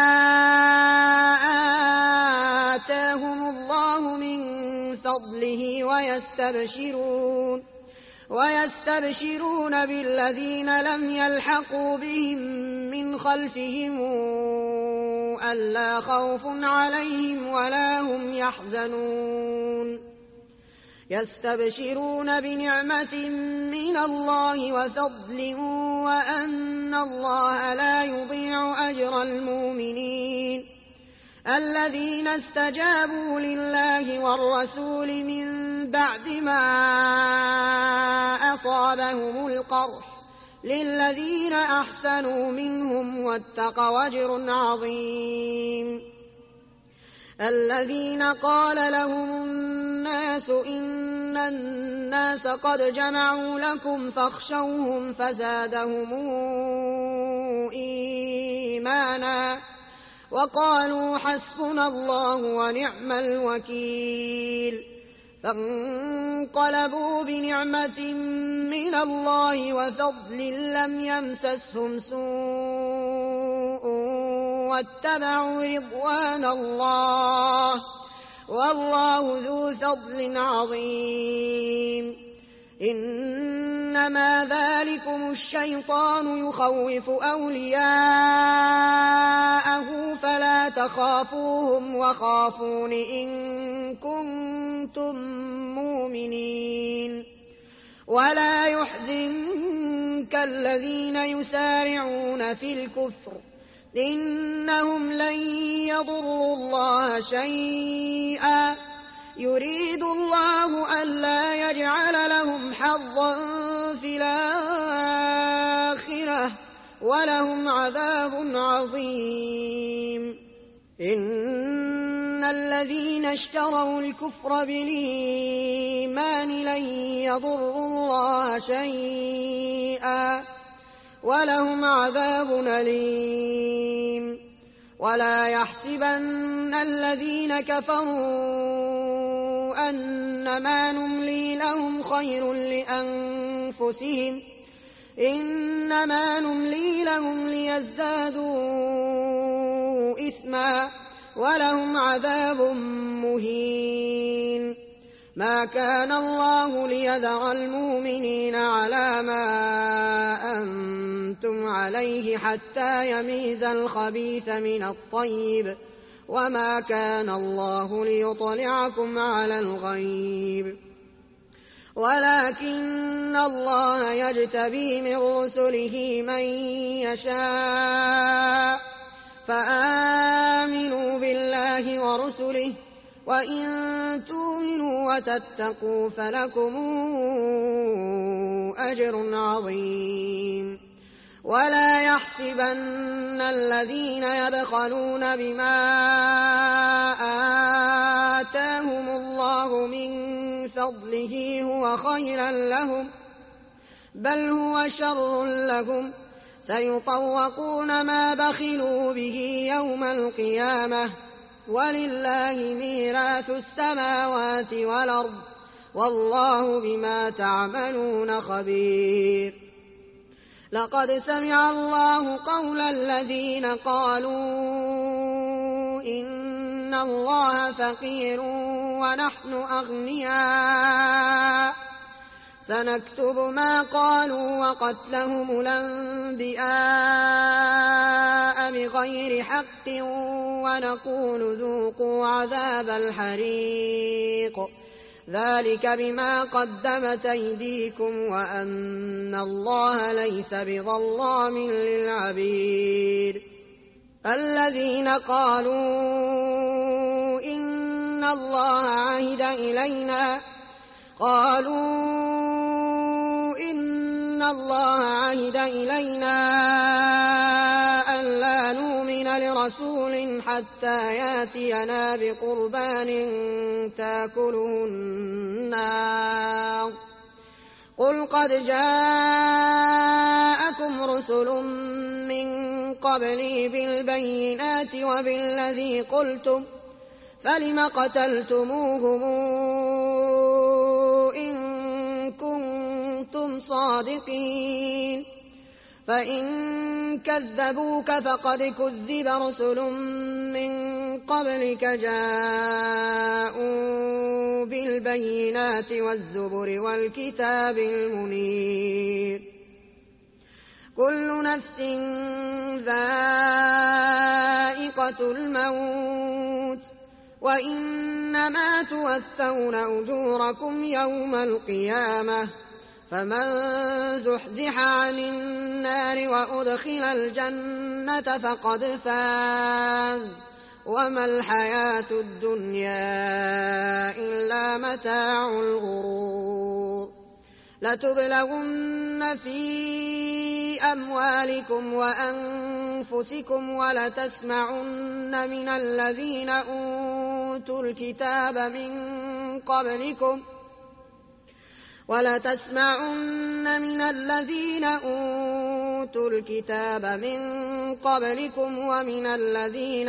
آتاهم الله من فضله ويستبشرون ويستبشرون بالذين لم يلحقوا بهم من خلفهم ألا خوف عليهم ولا هم يحزنون يستبشرون بنعمة من الله وفضل وأن الله لا يضيع أجر المؤمنين. الذين استجابوا لله والرسول من بعد ما أصابهم القرح للذين أحسنوا منهم واتقوا أجر عظيم. الذين قال لهم الناس إن الناس قد جمعوا لكم فاخشوهم فزادهم إيمانا وقالوا حسبنا الله ونعم الوكيل. فانقلبوا بنعمة من الله وفضل لم يمسسهم سوء واتبعوا رضوان الله والله ذو فضل عظيم. إنما ذلكم الشيطان يخوف أولياءه فلا تخافوهم وخافون إن كنتم مؤمنين. ولا يحزنك الذين يسارعون في الكفر إنهم لن يضروا الله شيئا يريد الله ألا يجعل لهم حظا في الآخرة ولهم عذاب عظيم. إن الذين اشتروا الكفر بالإيمان لن يضروا الله شيئا ولهم عذاب أليم. ولا يحسبن الذين كفروا أنما نملي لهم خير لأنفسهم إنما نملي لهم ليزدادوا إثما ولهم عذاب مهين. ما كان الله ليذر المؤمنين على ما أنتم عليه حتى يميز الخبيث من الطيب وما كان الله ليطلعكم على الغيب ولكن الله يجتبي من رسله من يشاء. فآمنوا بالله ورسله وإن تؤمنوا وتتقوا فلكم أجر عظيم. ولا يحسبن الذين يبخلون بما آتاهم الله من فضله هو خيرا لهم بل هو شر لهم سيطوقون ما بخلوا به يوم القيامة ولله ميراث السماوات والأرض والله بما تعملون خبير. لقد سمع الله قول الذين قالوا إن الله فقير ونحن أغنياء سنكتب ما قالوا وقتلهم الأنبياء بغير حق ونقول ذوقوا عذاب الحريق ذلك بما قدمت أيديكم وأن الله ليس بظلام للعبيد. الذين قالوا إن الله عهد إلينا قالوا إن الله عهد إلينا ألا نؤمن لرسول حتى يأتينا بقربان تأكله النار قل قد جاءكم رسل من قبلي بالبينات وبالذي قلتم فلم قتلتموهم إن كنتم صادقين فإن كذبوك فقد كذب رسل من قبلك جاءوا بالبينات والزبر والكتاب المنير. كل نفس ذائقة الموت وإنما توفون أجوركم يوم القيامة فمن زحزح عن النار وأدخل الجنة فقد فاز وما الحياة الدنيا إلا متاع الغرور. لتبلغن في أموالكم وأنفسكم ولتسمعن من الذين أوتوا الكتاب من قبلكم ولتسمعن من الذين أوتوا الكتاب من قبلكم ومن الذين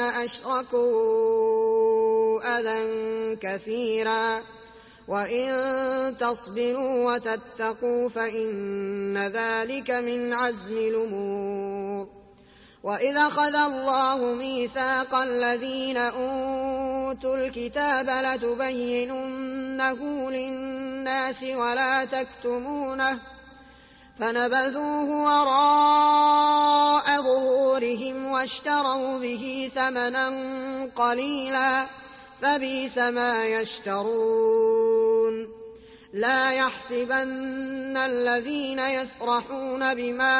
أشركوا أذى كثيرا وإن تصبروا وتتقوا فإن ذلك من عزم الأمور. وإذا أخذ الله ميثاق الذين أوتوا الكتاب لتبيننه للناس ولا تكتمونه فنبذوه وراء ظهورهم واشتروا به ثمنا قليلا فبئس ما يشترون. لا يحسبن الذين يفرحون بما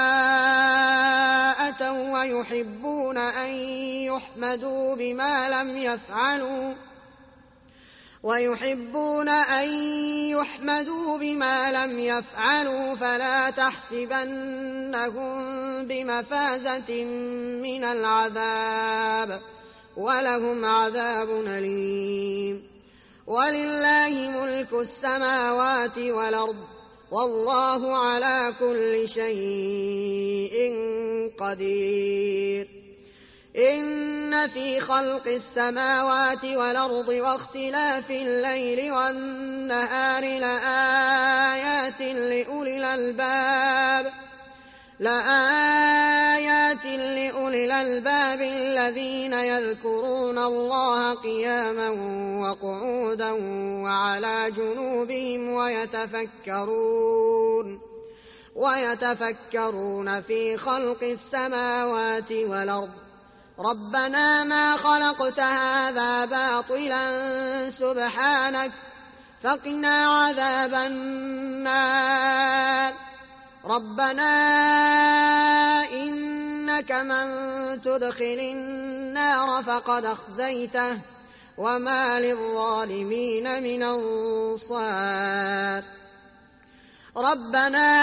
أتوا ويحبون أن يحمدوا بما لم يفعلوا ويحبون أن يحمدوا بما لم يفعلوا فلا تحسبنهم بمفازة من العذاب ولهم عذاب أليم. ولله ملك السماوات والأرض والله على كل شيء قدير. إن في خلق السماوات والأرض واختلاف الليل والنهار لآيات لأولي الألباب لآيات لأولي الألباب الذين يذكرون الله قياما وقعودا وعلى جنوبهم ويتفكرون ويتفكرون في خلق السماوات والأرض ربنا ما خلقت هذا باطلا سبحانك فقنا عذاب النار. ربنا إنك من تدخل النار فقد أخزيته وما للظالمين من أنصار. ربنا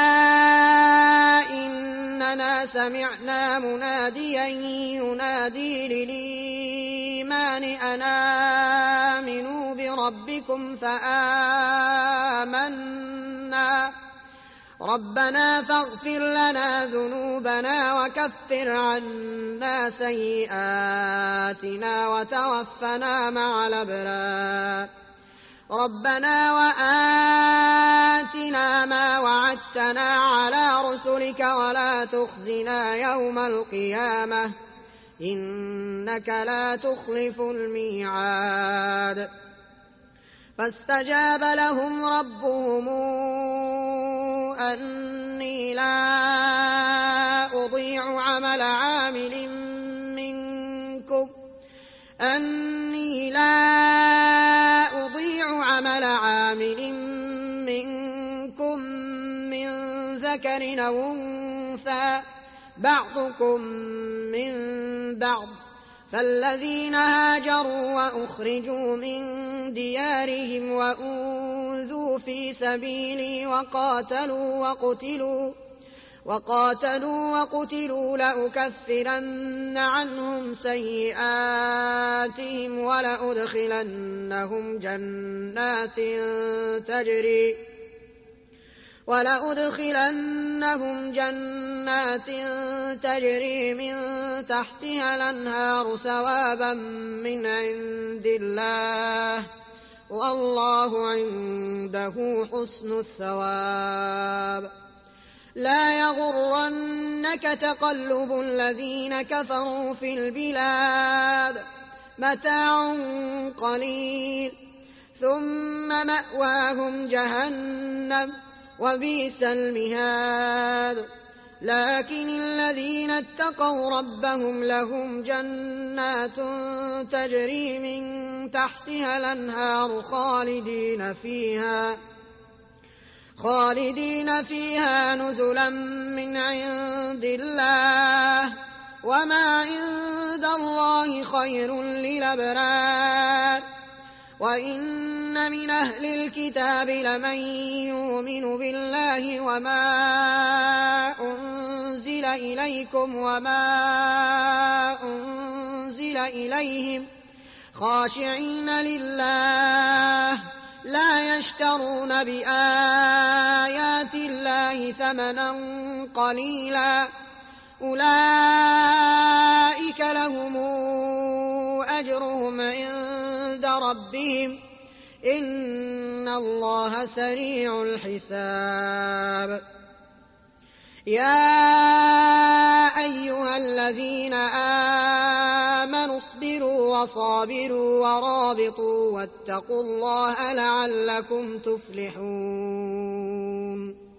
إننا سمعنا مناديا ينادي للإيمان أن آمنوا بربكم فآمنا ربنا فاغفر لنا ذنوبنا وكفر عنا سيئاتنا وتوفنا مع الأبرار. ربنا وآتنا ما وعدتنا على رسلك ولا تخزنا يوم القيامة إنك لا تخلف الميعاد. فاستجاب لهم ربهم أني لا أضيع عمل عامل منكم أني لا أضيع عمل عامل منكم من ذكر أو أنثى بعضكم من بعض فالذين هاجروا وأخرجوا من ديارهم وأوذوا في سبيلي وقاتلوا وقتلوا وقاتلوا وقتلوا لأكفرن عنهم سيئاتهم ولأدخلنهم جنات تجري ولأدخلنهم جنات تجري من تحتها الأنهار ثوابا من عند الله والله عنده حسن الثواب. لا يغرنك تقلب الذين كفروا في البلاد متاع قليل ثم مأواهم جهنم وبئس المهاد. لكن الذين اتقوا ربهم لهم جنات تجري من تحتها الأنهار خالدين فيها خالدين فيها نزلا من عند الله وما عند الله خير للأبرار. وإن إن من أهل الكتاب لمن يؤمن بالله وما أنزل إليكم وما أنزل إليهم خاشعين لله لا يشترون بآيات الله ثمنا قليلا أولئك لهم أجرهم عند ربهم إن الله سريع الحساب. يا أيها الذين آمنوا اصبروا وصابروا ورابطوا واتقوا الله لعلكم تفلحون.